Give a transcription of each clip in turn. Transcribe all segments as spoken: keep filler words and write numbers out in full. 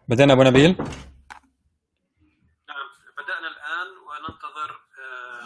بدأنا أبو نبيل. نعم، بدأنا الآن وننتظر آه،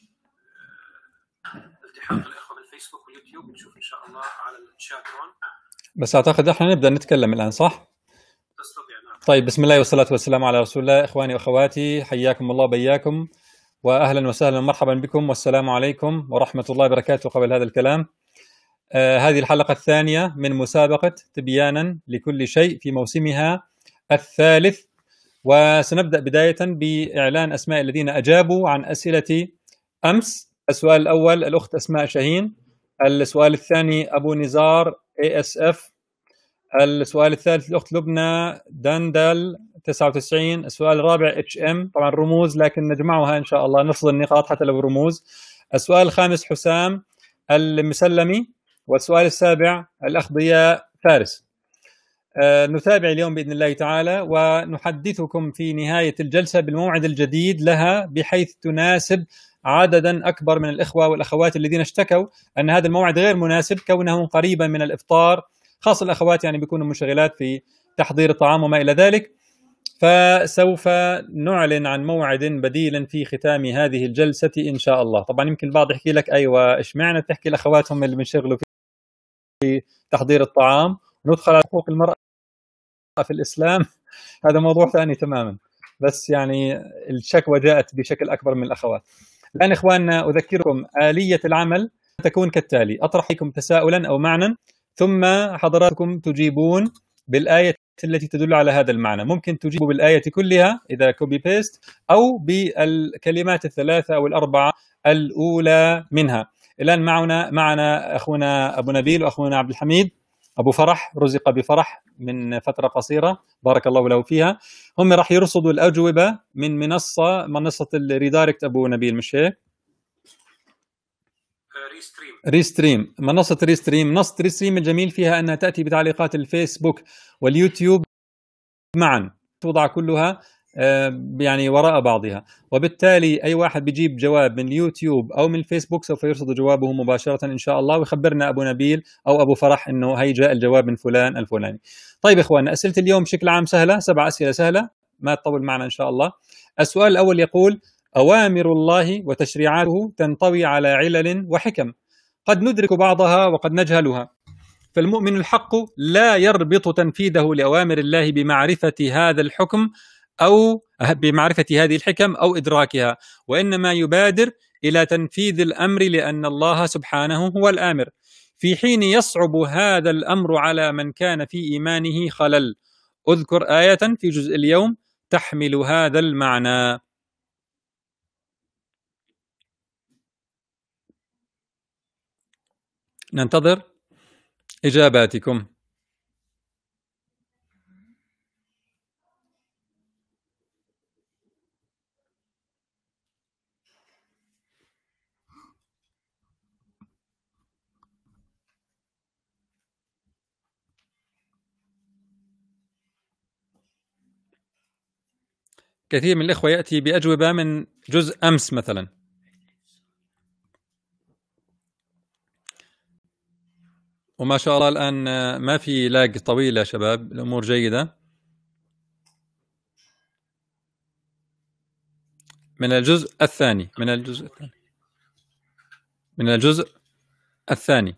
آه، التحاق الإخوة بالفيسبوك واليوتيوب. نشوف إن شاء الله على الشات هون. بس أعتقد إحنا نبدأ نتكلم الآن، صح؟ تستطيع. نعم. طيب، بسم الله والصلاة والسلام على رسول الله. إخواني وأخواتي، حياكم الله وبياكم، وأهلا وسهلا ومرحبا بكم، والسلام عليكم ورحمة الله وبركاته. قبل هذا الكلام، آه هذه الحلقة الثانية من مسابقة تبيانا لكل شيء في موسمها الثالث، وسنبدأ بداية بإعلان أسماء الذين أجابوا عن أسئلة أمس. السؤال الأول الأخت أسماء شاهين، السؤال الثاني أبو نزار اي اس اف، السؤال الثالث الأخت لبنى دندل تسعة وتسعين، السؤال الرابع اتش ام، طبعا رموز لكن نجمعها إن شاء الله، نفصل النقاط حتى لو رموز. السؤال الخامس حسام المسلمي، والسؤال السابع الأخ ضياء فارس. آه نتابع اليوم بإذن الله تعالى، ونحدثكم في نهاية الجلسة بالموعد الجديد لها بحيث تناسب عددا أكبر من الإخوة والأخوات الذين اشتكوا أن هذا الموعد غير مناسب كونه قريبا من الإفطار، خاصة الأخوات يعني بيكونوا منشغلات في تحضير الطعام وما إلى ذلك. فسوف نعلن عن موعد بديل في ختام هذه الجلسة إن شاء الله. طبعا يمكن البعض يحكي لك أيوة إشمعنى تحكي الأخوات هم اللي بينشغلوا في تحضير الطعام وندخل على حقوق المرأة في الإسلام، هذا موضوع ثاني تماما، بس يعني الشكوى جاءت بشكل أكبر من الأخوات. الآن إخواننا أذكركم آلية العمل تكون كالتالي: أطرح لكم تساؤلا أو معنى، ثم حضراتكم تجيبون بالآية التي تدل على هذا المعنى. ممكن تجيبوا بالآية كلها إذا كوبي بيست، أو بالكلمات الثلاثة أو الأربعة الأولى منها. الآن معنا معنا أخونا أبو نبيل وأخونا عبد الحميد. أبو فرح رزق بفرح من فترة قصيرة، بارك الله له فيها. هم راح يرصدوا الأجوبة من منصة منصة الريدايركت أبو نبيل، مش هيك؟ ريستريم. ريستريم، منصة ريستريم. منصة ريستريم الجميل فيها أنها تأتي بتعليقات الفيسبوك واليوتيوب معا، توضع كلها يعني وراء بعضها، وبالتالي أي واحد بيجيب جواب من اليوتيوب أو من الفيسبوك سوف يرصد جوابه مباشرة إن شاء الله، ويخبرنا أبو نبيل أو أبو فرح إنه هي جاء الجواب من فلان الفلاني. طيب إخواننا، أسئلة اليوم بشكل عام سهلة، سبع أسئلة سهلة ما تطول معنا إن شاء الله. السؤال الأول يقول: أوامر الله وتشريعاته تنطوي على علل وحكم، قد ندرك بعضها وقد نجهلها، فالمؤمن الحق لا يربط تنفيذه لأوامر الله بمعرفة هذا الحكم أو بمعرفة هذه الحكم أو إدراكها، وإنما يبادر إلى تنفيذ الأمر لأن الله سبحانه هو الآمر، في حين يصعب هذا الأمر على من كان في إيمانه خلل. أذكر آية في جزء اليوم تحمل هذا المعنى. ننتظر إجاباتكم. كثير من الإخوة يأتي بأجوبة من جزء أمس مثلا. وما شاء الله الآن ما في لاج طويل يا شباب، الأمور جيدة. من الجزء الثاني من الجزء الثاني من الجزء الثاني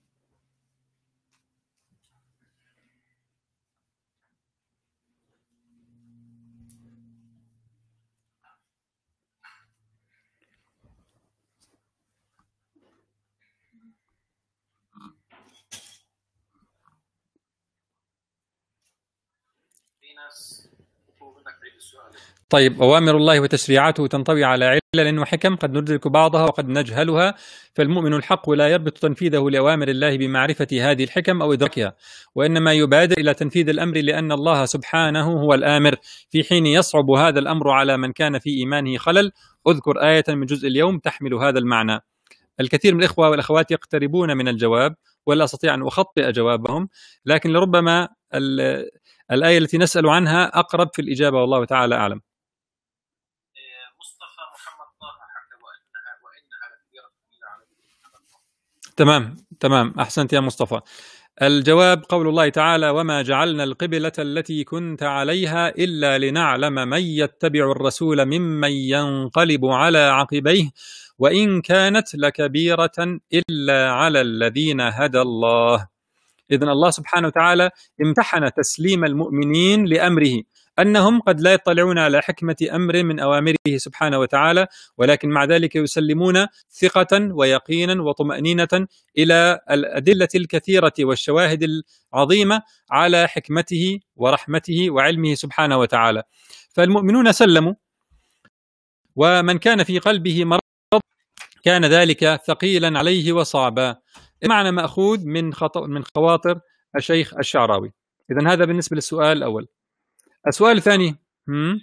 طيب: أوامر الله وتشريعاته تنطوي على علل وحكم قد ندرك بعضها وقد نجهلها، فالمؤمن الحق لا يربط تنفيذه لأوامر الله بمعرفة هذه الحكم أو إدراكها، وإنما يبادر إلى تنفيذ الأمر لأن الله سبحانه هو الآمر، في حين يصعب هذا الأمر على من كان في إيمانه خلل. أذكر آية من جزء اليوم تحمل هذا المعنى. الكثير من الإخوة والأخوات يقتربون من الجواب ولا أستطيع أن أخطئ جوابهم، لكن لربما الآية التي نسأل عنها أقرب في الإجابة، والله تعالى أعلم. مصطفى محمد طه حتى وإنها وإنها لكبيرة إلا على. تمام تمام، أحسنت يا مصطفى. الجواب قول الله تعالى: وما جعلنا القبلة التي كنت عليها إلا لنعلم من يتبع الرسول ممن ينقلب على عقبيه وإن كانت لكبيرة إلا على الذين هدى الله. إذن الله سبحانه وتعالى امتحن تسليم المؤمنين لأمره، أنهم قد لا يطلعون على حكمة أمر من أوامره سبحانه وتعالى، ولكن مع ذلك يسلمون ثقة ويقينا وطمأنينة إلى الأدلة الكثيرة والشواهد العظيمة على حكمته ورحمته وعلمه سبحانه وتعالى. فالمؤمنون سلموا، ومن كان في قلبه مرض كان ذلك ثقيلا عليه وصعبا. معنى مأخوذ من من خواطر الشيخ الشعراوي. إذن هذا بالنسبة للسؤال الأول. السؤال الثاني، هم؟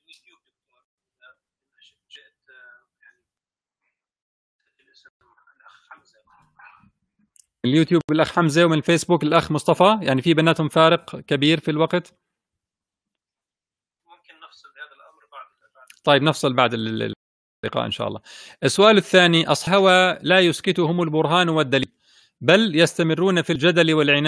اليوتيوب الأخ حمزة، ومن الفيسبوك الأخ مصطفى، يعني في بيناتهم فارق كبير في الوقت. ممكن نفصل بهذا الأمر بعد. طيب نفصل بعد اللقاء إن شاء الله. السؤال الثاني: أصحاب لا يسكتهم البرهان والدليل بل يستمرون في الجدل والعناد،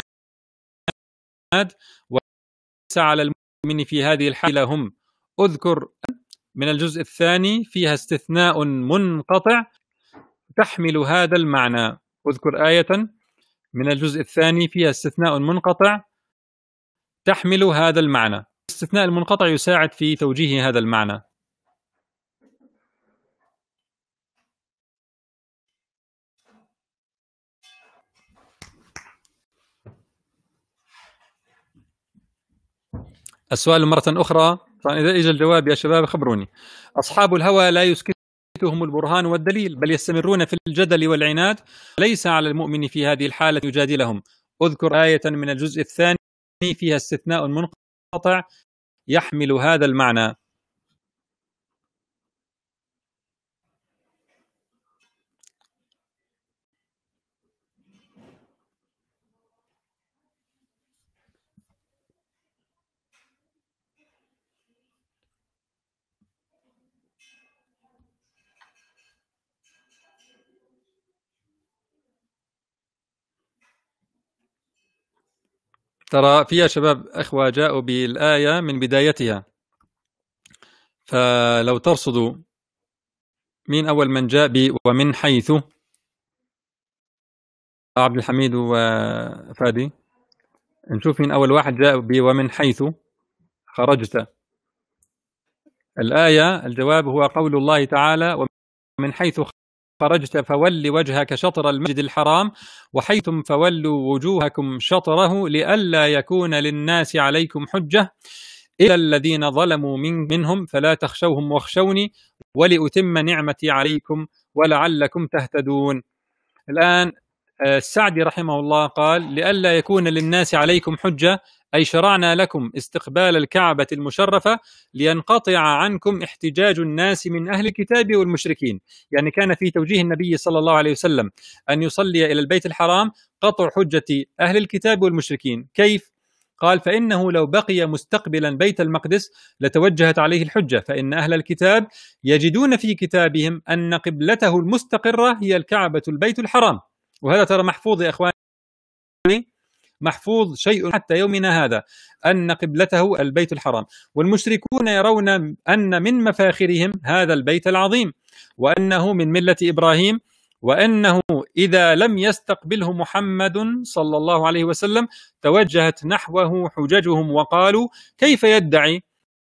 وليس على المؤمن في هذه الحالة هم. أذكر من الجزء الثاني فيها استثناء منقطع تحمل هذا المعنى. أذكر آية من الجزء الثاني فيها استثناء منقطع تحمل هذا المعنى. الاستثناء المنقطع يساعد في توجيه هذا المعنى. السؤال مرة أخرى، فإذا إجا الجواب يا شباب خبروني. أصحاب الهوى لا يسكتهم البرهان والدليل بل يستمرون في الجدل والعناد، ليس على المؤمن في هذه الحالة يجادلهم. أذكر آية من الجزء الثاني فيها استثناء منقطع يحمل هذا المعنى. ترى فيها شباب أخوة جاءوا بالآية من بدايتها، فلو ترصدوا مين أول من جاء ب ومن حيث؟ عبد الحميد وفادي، نشوف مين أول واحد جاء ب ومن حيث خرجت. الآية الجواب هو قول الله تعالى: ومن حيث خرجت فول وجهك شطر المسجد الحرام وحيثم فولوا وجوهكم شطره لئلا يكون للناس عليكم حجة إلا الذين ظلموا من منهم فلا تخشوهم واخشوني ولأتم نعمتي عليكم ولعلكم تهتدون. الآن السعدي رحمه الله قال: لئلا يكون للناس عليكم حجة، أي شرعنا لكم استقبال الكعبة المشرفة لينقطع عنكم احتجاج الناس من أهل الكتاب والمشركين. يعني كان في توجيه النبي صلى الله عليه وسلم أن يصلي إلى البيت الحرام قطع حجة أهل الكتاب والمشركين. كيف؟ قال: فإنه لو بقي مستقبلا بيت المقدس لتوجهت عليه الحجة، فإن أهل الكتاب يجدون في كتابهم أن قبلته المستقرة هي الكعبة البيت الحرام. وهذا ترى محفوظ يا إخواني، محفوظ شيء حتى يومنا هذا أن قبلته البيت الحرام، والمشركون يرون أن من مفاخرهم هذا البيت العظيم وأنه من ملة إبراهيم، وأنه إذا لم يستقبله محمد صلى الله عليه وسلم توجهت نحوه حججهم وقالوا: كيف يدعي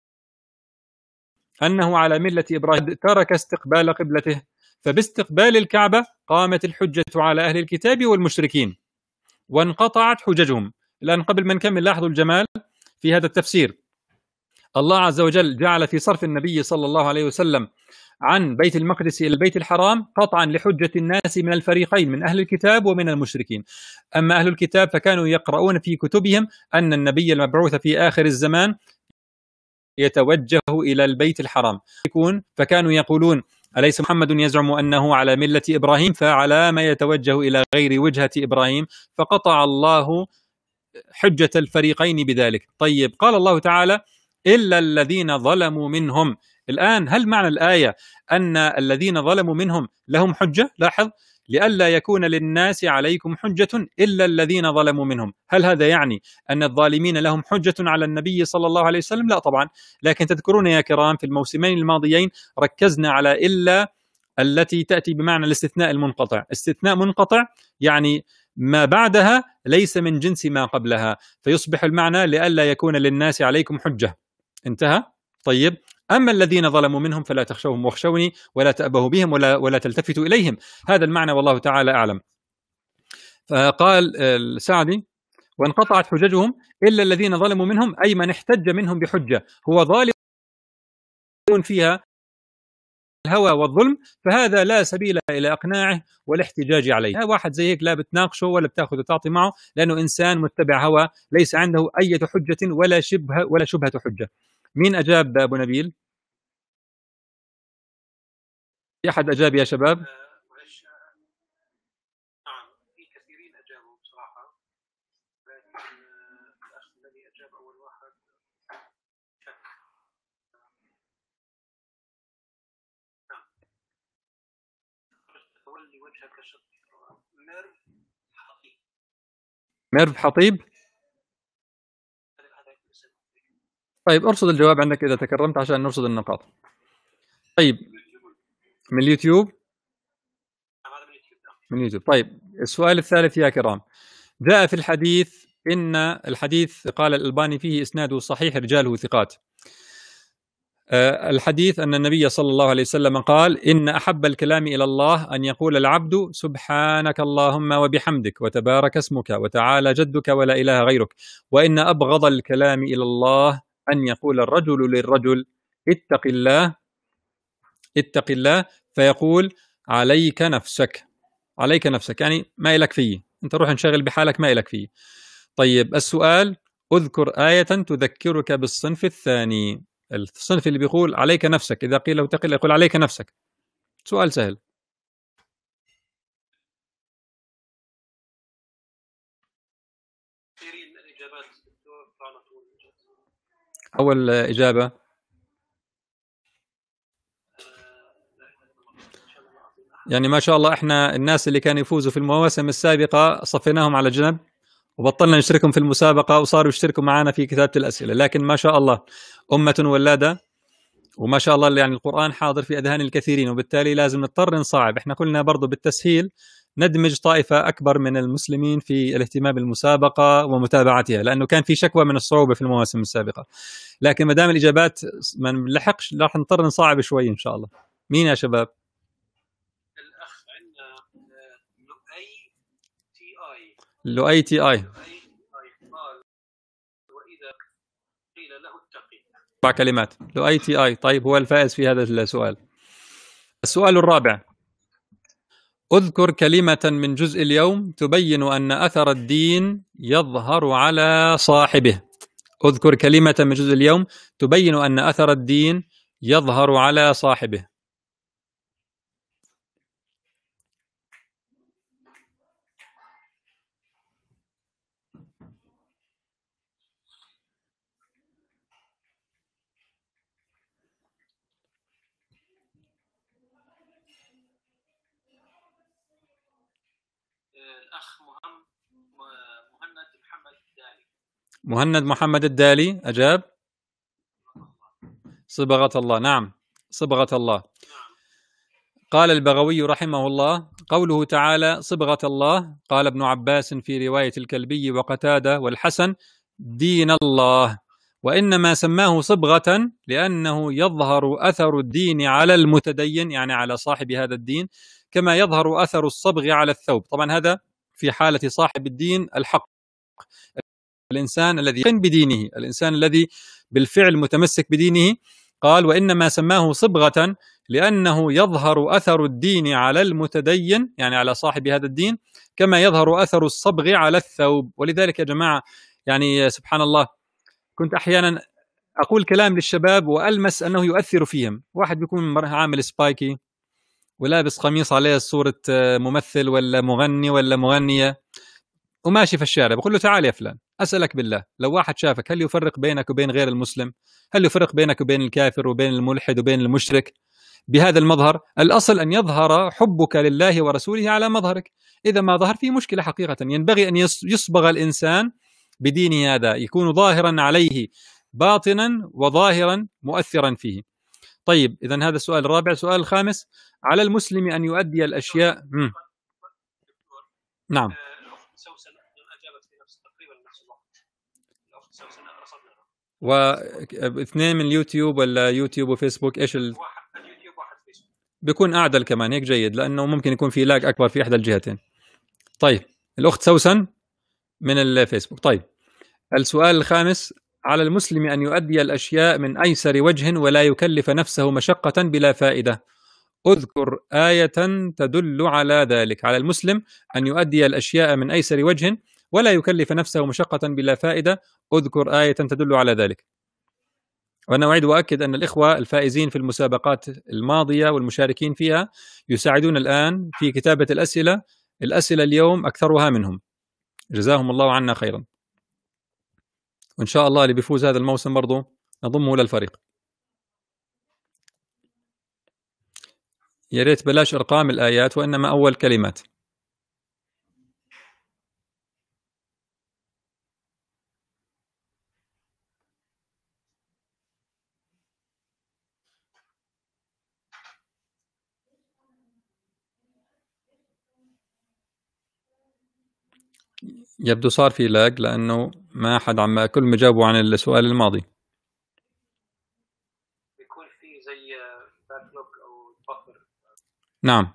أنه على ملة إبراهيم ترك استقبال قبلته؟ فباستقبال الكعبة قامت الحجة على أهل الكتاب والمشركين وانقطعت حججهم. الآن قبل ما نكمل لاحظوا الجمال في هذا التفسير. الله عز وجل جعل في صرف النبي صلى الله عليه وسلم عن بيت المقدس إلى البيت الحرام قطعا لحجة الناس من الفريقين، من أهل الكتاب ومن المشركين. أما أهل الكتاب فكانوا يقرؤون في كتبهم أن النبي المبعوث في آخر الزمان يتوجه إلى البيت الحرام، فكانوا يقولون: أليس محمد يزعم أنه على ملة إبراهيم فعلى ما يتوجه إلى غير وجهة إبراهيم؟ فقطع الله حجة الفريقين بذلك. طيب، قال الله تعالى: إلا الذين ظلموا منهم. الآن هل معنى الآية أن الذين ظلموا منهم لهم حجة؟ لاحظ، لئلا يكون للناس عليكم حجة إلا الذين ظلموا منهم. هل هذا يعني أن الظالمين لهم حجة على النبي صلى الله عليه وسلم؟ لا طبعا، لكن تذكرون يا كرام في الموسمين الماضيين ركزنا على إلا التي تأتي بمعنى الاستثناء المنقطع. استثناء منقطع يعني ما بعدها ليس من جنس ما قبلها، فيصبح المعنى لئلا يكون للناس عليكم حجة. انتهى؟ طيب، أما الذين ظلموا منهم فلا تخشوهم واخشوني ولا تأبهوا بهم ولا, ولا تلتفتوا إليهم. هذا المعنى والله تعالى أعلم. فقال السعدي وانقطعت حججهم إلا الذين ظلموا منهم، أي من احتج منهم بحجة هو ظالم فيها الهوى والظلم، فهذا لا سبيل إلى إقناعه والاحتجاج عليه. واحد زي هيك لا بتناقشه ولا بتاخذ وتعطي معه، لأنه إنسان متبع هوى ليس عنده أي حجة ولا شبهة ولا شبهة حجة. مين أجاب أبو نبيل؟ في أحد أجاب يا شباب؟ نعم، في كثيرين أجابوا بصراحة، لكن الأخ الذي أجاب أول واحد نعم تولي وجهك شطر ميرف حطيب. ميرف حطيب. طيب ارصد الجواب عندك إذا تكرمت عشان نرصد النقاط. طيب من اليوتيوب؟ من اليوتيوب. طيب السؤال الثالث يا كرام، جاء في الحديث إن الحديث قال الألباني فيه إسناده صحيح رجاله ثقات. أه الحديث أن النبي صلى الله عليه وسلم قال إن أحب الكلام إلى الله أن يقول العبد سبحانك اللهم وبحمدك وتبارك اسمك وتعالى جدك ولا إله غيرك، وإن أبغض الكلام إلى الله أن يقول الرجل للرجل اتق الله اتق الله فيقول عليك نفسك. عليك نفسك يعني ما إلك فيه، أنت روح انشغل بحالك ما إلك فيه. طيب السؤال، أذكر آية تذكرك بالصنف الثاني، الصنف اللي بيقول عليك نفسك، إذا قيل له اتق الله يقول عليك نفسك. سؤال سهل. أول إجابة يعني ما شاء الله احنا الناس اللي كانوا يفوزوا في المواسم السابقة صفيناهم على جنب وبطلنا نشتركهم في المسابقة وصاروا يشتركوا معنا في كتابة الأسئلة، لكن ما شاء الله أمة ولادة، وما شاء الله يعني القرآن حاضر في أذهان الكثيرين، وبالتالي لازم نضطر نصعب. احنا قلنا برضو بالتسهيل ندمج طائفة أكبر من المسلمين في الاهتمام بالمسابقة ومتابعتها، لأنه كان في شكوى من الصعوبة في المواسم السابقة، لكن ما دام الإجابات ما نلحقش راح نضطر نصعب شوي إن شاء الله. مين يا شباب؟ الأخ عندنا لؤي تي آي. لؤي تي آي قال وإذا قيل له اتقي. أربع كلمات. لؤي تي آي. طيب هو الفائز في هذا السؤال. السؤال الرابع، اذكر كلمة من جزء اليوم تبين أن أثر الدين يظهر على صاحبه. اذكر كلمة من جزء اليوم تبين أن أثر الدين يظهر على صاحبه. الأخ مهند محمد الدالي. مهند محمد الدالي أجاب صبغة الله. نعم صبغة الله. قال البغوي رحمه الله قوله تعالى صبغة الله، قال ابن عباس في رواية الكلبي وقتادة والحسن دين الله، وإنما سماه صبغة لأنه يظهر أثر الدين على المتدين، يعني على صاحب هذا الدين، كما يظهر أثر الصبغ على الثوب. طبعا هذا في حالة صاحب الدين الحق، الإنسان الذي يقن بدينه، الإنسان الذي بالفعل متمسك بدينه. قال وإنما سماه صبغة لأنه يظهر أثر الدين على المتدين، يعني على صاحب هذا الدين، كما يظهر أثر الصبغ على الثوب. ولذلك يا جماعة يعني سبحان الله كنت أحيانا أقول كلام للشباب وألمس أنه يؤثر فيهم. واحد بيكون عامل سبايكي ولابس قميص عليه صورة ممثل ولا مغني ولا مغنية وماشي في الشارع، بقول له تعال يا فلان أسألك بالله، لو واحد شافك هل يفرق بينك وبين غير المسلم؟ هل يفرق بينك وبين الكافر وبين الملحد وبين المشرك؟ بهذا المظهر؟ الأصل أن يظهر حبك لله ورسوله على مظهرك. إذا ما ظهر في مشكلة حقيقة. ينبغي أن يصبغ الإنسان بدينه، هذا يكون ظاهرا عليه باطنا وظاهرا مؤثرا فيه. طيب إذا هذا السؤال الرابع. السؤال الخامس: على المسلم أن يؤدي الأشياء. مم. نعم. الأخت سوسن أجابت في نفس تقريبا نفس الوقت. الأخت سوسن رصدناها. واثنين من اليوتيوب ولا يوتيوب وفيسبوك؟ ايش ال... واحد اليوتيوب واحد فيسبوك. بيكون أعدل كمان هيك جيد، لأنه ممكن يكون في لاج أكبر في إحدى الجهتين. طيب الأخت سوسن من الفيسبوك. طيب السؤال الخامس: على المسلم أن يؤدي الأشياء من أيسر وجه ولا يكلف نفسه مشقة بلا فائدة. اذكر آية تدل على ذلك. على المسلم أن يؤدي الأشياء من أيسر وجه ولا يكلف نفسه مشقة بلا فائدة. اذكر آية تدل على ذلك. وأنا أعيد وأكد أن الإخوة الفائزين في المسابقات الماضية والمشاركين فيها يساعدون الآن في كتابة الأسئلة. الأسئلة اليوم أكثرها منهم، جزاهم الله عنا خيرا. وإن شاء الله اللي بيفوز هذا الموسم برضه نضمه للفريق. يا ريت بلاش أرقام الآيات وإنما أول كلمات. يبدو صار في لاج لأنه ما حد عم كل ما جاوبوا عن السؤال الماضي. بيكون في زي باكلوج أو بفر. نعم.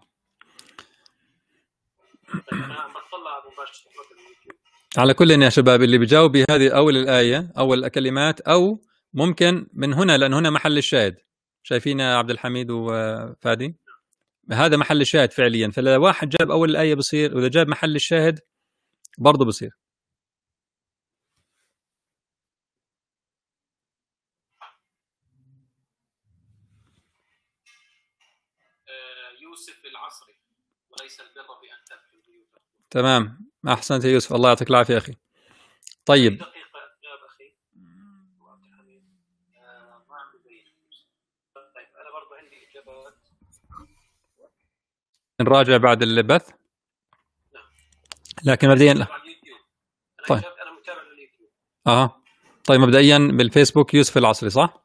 طيب أنا عم بطلع مباشرة على اليوتيوب. على كل يا شباب اللي بيجاوب بهذه أول الآية أول الكلمات، أو ممكن من هنا لأن هنا محل الشاهد. شايفين يا عبد الحميد وفادي؟ هذا محل الشاهد فعليا. فإذا واحد جاب أول الآية بصير، وإذا جاب محل الشاهد برضه بصير. يوسف العصري: وليس البر بأن تأتوا البيوت. تمام، أحسنت يا يوسف، الله يعطيك العافية أخي. طيب دقيقة جاب أخي عبد الحميد. ما عم ببين. طيب أنا برضه عندي إجابات. نراجع بعد البث. لكن مبدئيا لا. طيب أنا متابع لليوتيوب. اه طيب مبدئيا بالفيسبوك يوسف العصري صح؟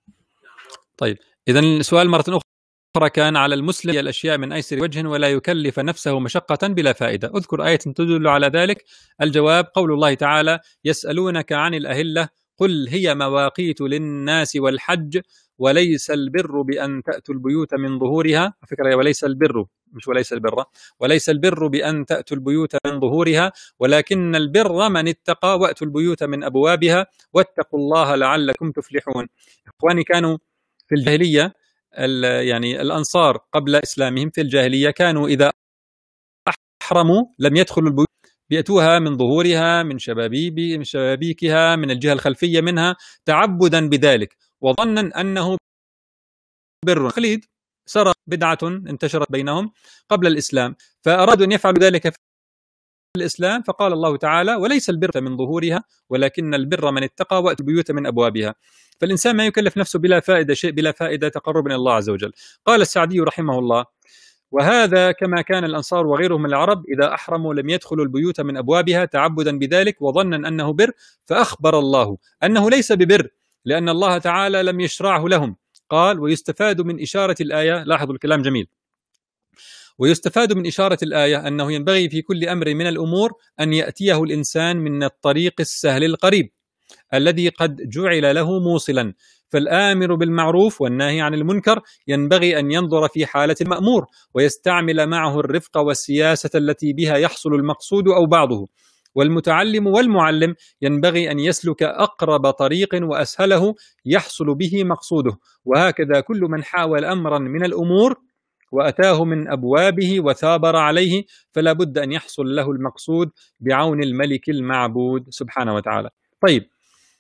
طيب إذا السؤال مرة أخرى كان: على المسلم الأشياء من أيسر وجه ولا يكلف نفسه مشقة بلا فائدة. اذكر آية تدل على ذلك. الجواب: قول الله تعالى: يسألونك عن الأهلة قل هي مواقيت للناس والحج وليس البر بأن تأتوا البيوت من ظهورها. فكرة وليس البر، مش وليس البر، وليس البر بأن تأتوا البيوت من ظهورها ولكن البر من اتقى وأتوا البيوت من أبوابها واتقوا الله لعلكم تفلحون. إخواني، كانوا في الجاهلية يعني الأنصار قبل إسلامهم في الجاهلية كانوا إذا أحرموا لم يدخلوا البيوت، بيأتوها من ظهورها من شبابيب من شبابيكها من الجهة الخلفية منها تعبدا بذلك وظنا أنه بر. خليد صار بدعة انتشرت بينهم قبل الإسلام، فأرادوا أن يفعلوا ذلك في الإسلام، فقال الله تعالى: وليس البر من ظهورها ولكن البر من اتقى وأتوا البيوت من أبوابها. فالإنسان ما يكلف نفسه بلا فائدة شيء بلا فائدة تقرب من الله عز وجل. قال السعدي رحمه الله: وهذا كما كان الأنصار وغيرهم من العرب إذا أحرموا لم يدخلوا البيوت من أبوابها تعبدا بذلك وظنا أنه بر، فأخبر الله أنه ليس ببر لأن الله تعالى لم يشرعه لهم. قال: ويستفاد من إشارة الآية، لاحظوا الكلام جميل، ويستفاد من إشارة الآية أنه ينبغي في كل أمر من الأمور أن يأتيه الإنسان من الطريق السهل القريب الذي قد جعل له موصلا. فالآمر بالمعروف والناهي عن المنكر ينبغي أن ينظر في حالة المأمور ويستعمل معه الرفق والسياسة التي بها يحصل المقصود أو بعضه. والمتعلم والمعلم ينبغي أن يسلك أقرب طريق وأسهله يحصل به مقصوده. وهكذا كل من حاول أمرا من الأمور وأتاه من أبوابه وثابر عليه فلا بد أن يحصل له المقصود بعون الملك المعبود سبحانه وتعالى. طيب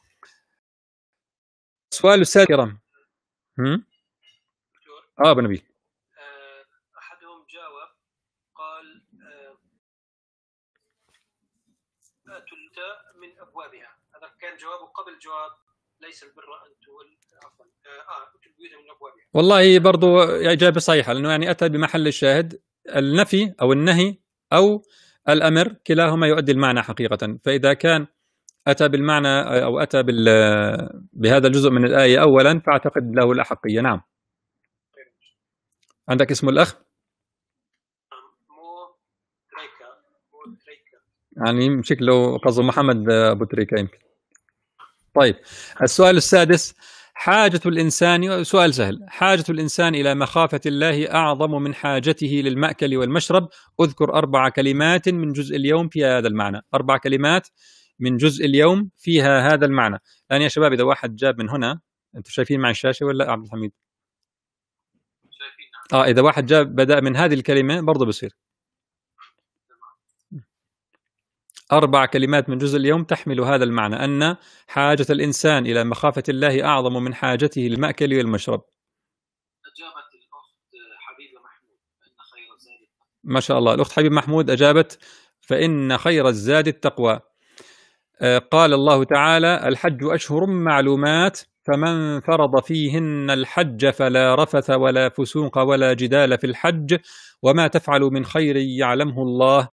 سؤال السادس كرام. هم؟ اه ابو نبيل. احدهم جاوب قال: اتوا من ابوابها. هذا كان جوابه قبل جواب ليس البر أن تول عفوا آه أتوا البيوت من أبوابها. والله برضو إجابة صحيحة، لأنه يعني أتى بمحل الشاهد، النفي أو النهي أو الأمر كلاهما يؤدي المعنى حقيقة. فإذا كان أتى بالمعنى أو أتى بال بهذا الجزء من الآية أولا فأعتقد له الأحقية. نعم. عندك اسم الأخ؟ مو تريكا مو تريكا يعني شكله قصده محمد أبو تريكة يمكن. طيب السؤال السادس، حاجة الإنسان، سؤال سهل، حاجة الإنسان إلى مخافة الله أعظم من حاجته للمأكل والمشرب. أذكر أربع كلمات من جزء اليوم فيها هذا المعنى. أربع كلمات من جزء اليوم فيها هذا المعنى. الآن يا شباب إذا واحد جاب من هنا، أنتم شايفين مع الشاشة ولا عبد الحميد؟ شايفين. آه إذا واحد جاب بدأ من هذه الكلمة برضه بصير. أربع كلمات من جزء اليوم تحمل هذا المعنى، أن حاجة الإنسان إلى مخافة الله أعظم من حاجته للمأكل والمشرب. أجابت الأخت حبيبة محمود فإن خير الزاد التقوى. ما شاء الله، الأخت حبيبة محمود أجابت فإن خير الزاد التقوى. آه قال الله تعالى: الحج أشهر معلومات فمن فرض فيهن الحج فلا رفث ولا فسوق ولا جدال في الحج وما تفعلوا من خير يعلمه الله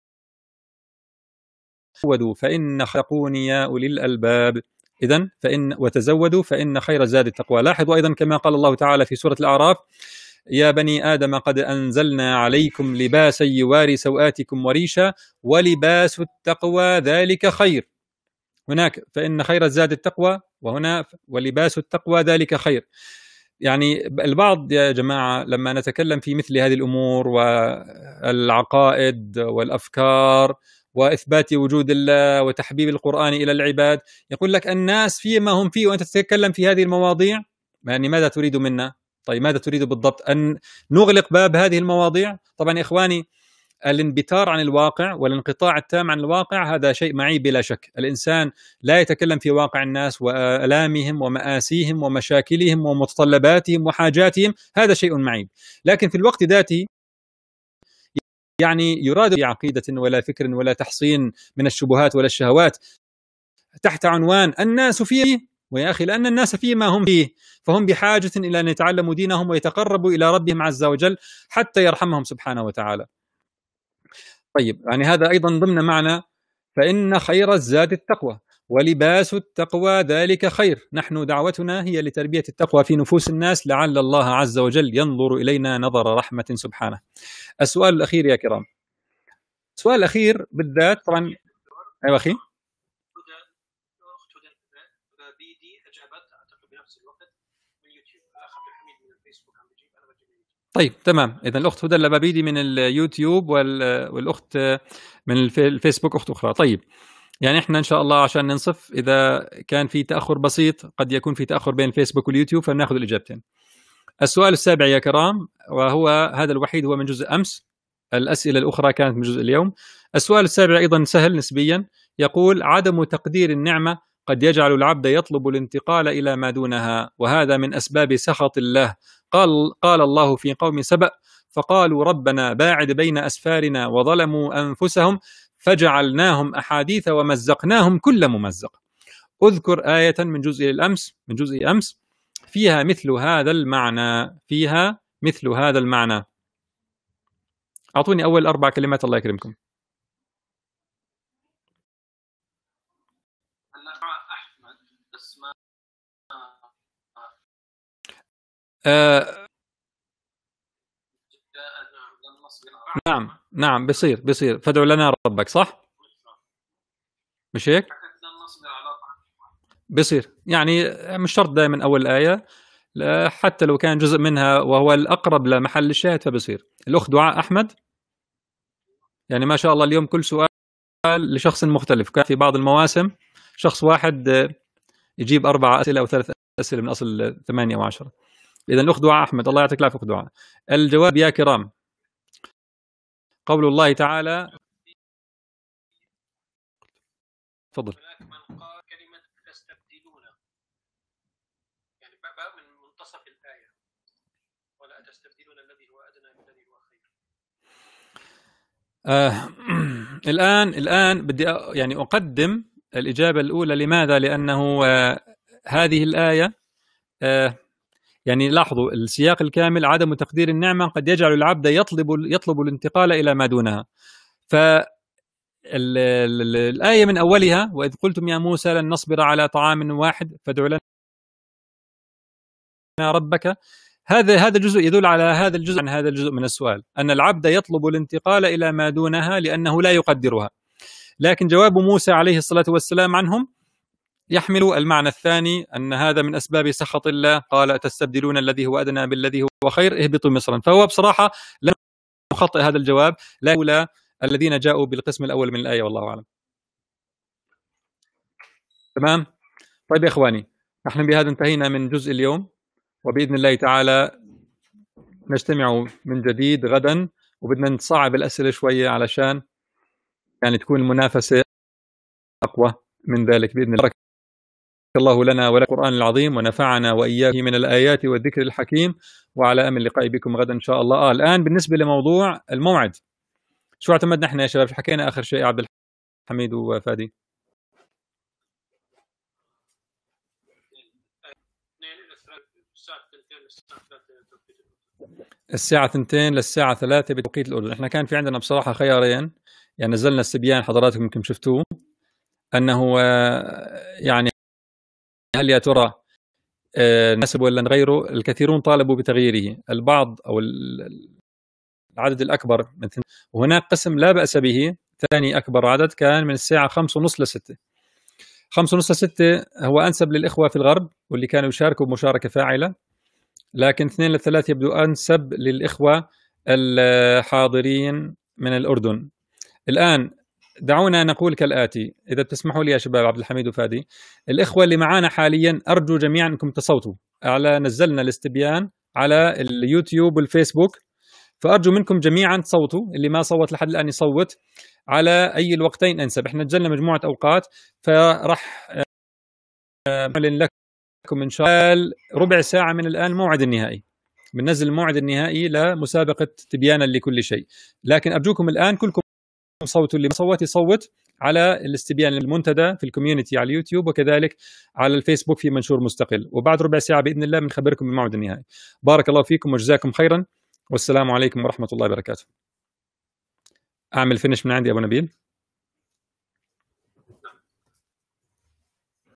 وتزودوا فإن خير يا أولي الألباب. إذن فإن وتزودوا فإن خير الزاد التقوى. لاحظوا أيضا كما قال الله تعالى في سورة الأعراف: يا بني آدم قد أنزلنا عليكم لباسا يواري سوآتكم وريشا ولباس التقوى ذلك خير. هناك فإن خير الزاد التقوى، وهنا ولباس التقوى ذلك خير. يعني البعض يا جماعة لما نتكلم في مثل هذه الأمور والعقائد والأفكار وإثبات وجود الله وتحبيب القرآن إلى العباد، يقول لك الناس فيما هم فيه وأنت تتكلم في هذه المواضيع، يعني ماذا تريد منا؟ طيب ماذا تريد بالضبط؟ أن نغلق باب هذه المواضيع؟ طبعا يا إخواني، الانبتار عن الواقع والانقطاع التام عن الواقع هذا شيء معيب بلا شك. الإنسان لا يتكلم في واقع الناس وآلامهم ومآسيهم ومشاكلهم ومتطلباتهم وحاجاتهم، هذا شيء معيب. لكن في الوقت ذاته يعني يراد بعقيدة ولا فكر ولا تحصين من الشبهات ولا الشهوات تحت عنوان الناس فيه، ويا أخي لأن الناس فيما هم فيه فهم بحاجة إلى أن يتعلموا دينهم ويتقربوا إلى ربهم عز وجل حتى يرحمهم سبحانه وتعالى. طيب يعني هذا أيضا ضمن معنى فإن خير الزاد التقوى ولباس التقوى ذلك خير. نحن دعوتنا هي لتربية التقوى في نفوس الناس لعل الله عز وجل ينظر إلينا نظر رحمة سبحانه. السؤال الأخير يا كرام، السؤال الأخير بالذات طبعا. أيوة أخي. أخت هدى بيدي أجابت أعتقد بنفس الوقت من اليوتيوب. الأخ عبد الحميد من الفيسبوك عم بجيب، أنا بجيب من اليوتيوب. طيب تمام، إذا الأخت هدى اللبابيدي من اليوتيوب والأخت من الفيسبوك أخت أخرى. طيب يعني إحنا إن شاء الله عشان ننصف، إذا كان في تأخر بسيط قد يكون في تأخر بين الفيسبوك واليوتيوب فنأخذ الإجابتين. السؤال السابع يا كرام، وهو هذا الوحيد هو من جزء أمس، الأسئلة الأخرى كانت من جزء اليوم. السؤال السابع أيضا سهل نسبيا، يقول: عدم تقدير النعمة قد يجعل العبد يطلب الانتقال إلى ما دونها، وهذا من أسباب سخط الله. قال, قال الله في قوم سبأ: فقالوا ربنا باعد بين أسفارنا وظلموا أنفسهم فجعلناهم أحاديث ومزقناهم كل ممزق. أذكر آية من جزء الأمس من جزء أمس فيها مثل هذا المعنى، فيها مثل هذا المعنى. أعطوني أول أربع كلمات الله يكرمكم. أحمد اسماء. آه نعم نعم بصير بصير فادعوا لنا ربك، صح؟ مش هيك؟ بصير يعني مش شرط دائما أول آية، حتى لو كان جزء منها وهو الأقرب لمحل الشاهد فبصير. الأخت دعاء أحمد، يعني ما شاء الله اليوم كل سؤال لشخص مختلف. كان في بعض المواسم شخص واحد يجيب أربع أسئلة أو ثلاث أسئلة من أصل ثمانية أو عشرة. إذن الأخت دعاء أحمد، الله يعطيك العافية أخت دعاء. الجواب يا كرام قول الله تعالى، تفضل. هناك من قال كلمة تستبدلون، يعني بقى من منتصف الآية، ولا تستبدلون الذي هو أدنى بالذي هو خير. آه الآن الآن بدي يعني أقدم الإجابة الأولى. لماذا؟ لأنه آه هذه الآية آه يعني لاحظوا السياق الكامل، عدم تقدير النعمة قد يجعل العبد يطلب يطلب الانتقال إلى ما دونها. فالآية من أولها وإذ قلتم يا موسى لن نصبر على طعام واحد فادع لنا ربك، هذا هذا الجزء يدل على هذا الجزء عن هذا الجزء من السؤال، أن العبد يطلب الانتقال إلى ما دونها لأنه لا يقدرها. لكن جواب موسى عليه الصلاة والسلام عنهم يحمل المعنى الثاني، أن هذا من أسباب سخط الله، قال تستبدلون الذي هو أدنى بالذي هو خير اهبطوا مصرا. فهو بصراحة لم يخطئ هذا الجواب، لا الذين جاءوا بالقسم الأول من الآية، والله أعلم. تمام. طيب يا إخواني، نحن بهذا انتهينا من جزء اليوم، وبإذن الله تعالى نجتمع من جديد غدا، وبدنا نصعب الأسئلة شوية علشان يعني تكون المنافسة أقوى من ذلك بإذن الله. بارك الله لنا ولكم القرآن العظيم، ونفعنا وإياكم من الآيات والذكر الحكيم، وعلى أمل اللقاء بكم غدا إن شاء الله. آه الآن بالنسبة لموضوع الموعد، شو اعتمدنا احنا يا شباب؟ حكينا آخر شيء عبد الحميد وفادي. الساعة اثنتين للساعة ثلاثة بتوقيت الأردن. احنا كان في عندنا بصراحة خيارين، يعني نزلنا السبيان حضراتكم يمكن شفتوه، أنه يعني هل يا ترى نسب ولا نغيره؟ الكثيرون طالبوا بتغييره، البعض أو العدد الأكبر مثل، وهناك قسم لا بأس به، ثاني أكبر عدد كان من الساعة خمسة ونص لستة. خمسة ونص لستة هو أنسب للإخوة في الغرب واللي كانوا يشاركوا بمشاركة فاعلة، لكن اثنين للثلاثة يبدو أنسب للإخوة الحاضرين من الأردن. الآن دعونا نقول كالآتي، إذا تسمحوا لي يا شباب عبد الحميد وفادي، الإخوة اللي معانا حاليا أرجو جميعا أنكم تصوتوا على، نزلنا الاستبيان على اليوتيوب والفيسبوك، فأرجو منكم جميعا تصوتوا، اللي ما صوت لحد الآن يصوت على أي الوقتين أنسب. احنا نزلنا مجموعة أوقات، فرح أعلن لكم إن شاء الله ربع ساعة من الآن موعد النهائي، بننزل الموعد النهائي لمسابقة تبيانا لكل شيء. لكن أرجوكم الآن كلكم صوتوا، اللي ما صوت يصوت على الاستبيان المنتدى في الكوميونتي على اليوتيوب، وكذلك على الفيسبوك في منشور مستقل، وبعد ربع ساعة بإذن الله بنخبركم بالموعد النهائي. بارك الله فيكم وجزاكم خيرا، والسلام عليكم ورحمة الله وبركاته. أعمل فينش من عندي أبو نبيل.